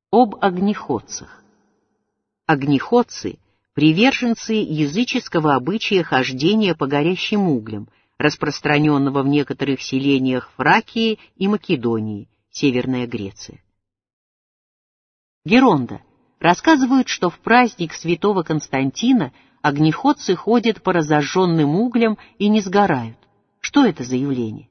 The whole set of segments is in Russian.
Об огнеходцах. Огнеходцы — приверженцы языческого обычая хождения по горящим углям, распространенного в некоторых селениях Фракии и Македонии, Северная Греция. Геронда. Рассказывают, что в праздник святого Константина огнеходцы ходят по разожженным углям и не сгорают. Что это за явление?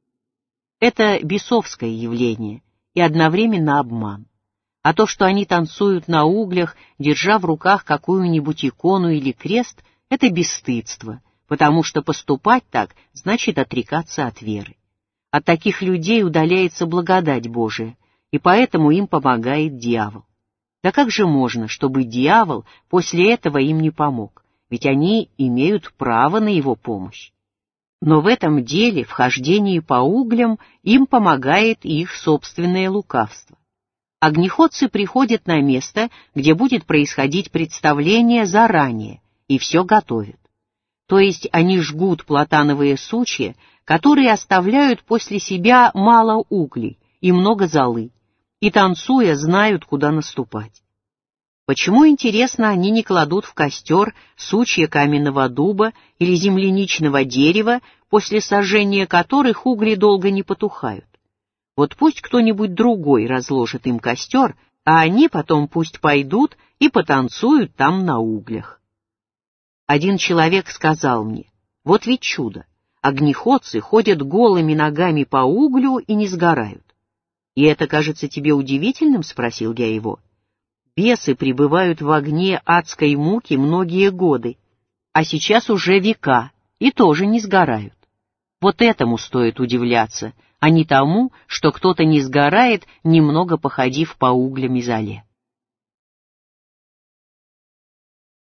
Это бесовское явление и одновременно обман. А то, что они танцуют на углях, держа в руках какую-нибудь икону или крест, это бесстыдство, потому что поступать так значит отрекаться от веры. От таких людей удаляется благодать Божия, и поэтому им помогает дьявол. Да как же можно, чтобы дьявол после этого им не помог, ведь они имеют право на его помощь. Но в этом деле, в хождении по углям, им помогает их собственное лукавство. Огнеходцы приходят на место, где будет происходить представление заранее, и все готовят. То есть они жгут платановые сучья, которые оставляют после себя мало углей и много золы, и, танцуя, знают, куда наступать. Почему, интересно, они не кладут в костер сучья каменного дуба или земляничного дерева, после сожжения которых угли долго не потухают? Вот пусть кто-нибудь другой разложит им костер, а они потом пусть пойдут и потанцуют там на углях. Один человек сказал мне: вот ведь чудо, огнеходцы ходят голыми ногами по углю и не сгорают. «И это кажется тебе удивительным?» — спросил я его. «Бесы пребывают в огне адской муки многие годы, а сейчас уже века, и тоже не сгорают. Вот этому стоит удивляться, а не тому, что кто-то не сгорает, немного походив по углям и золе».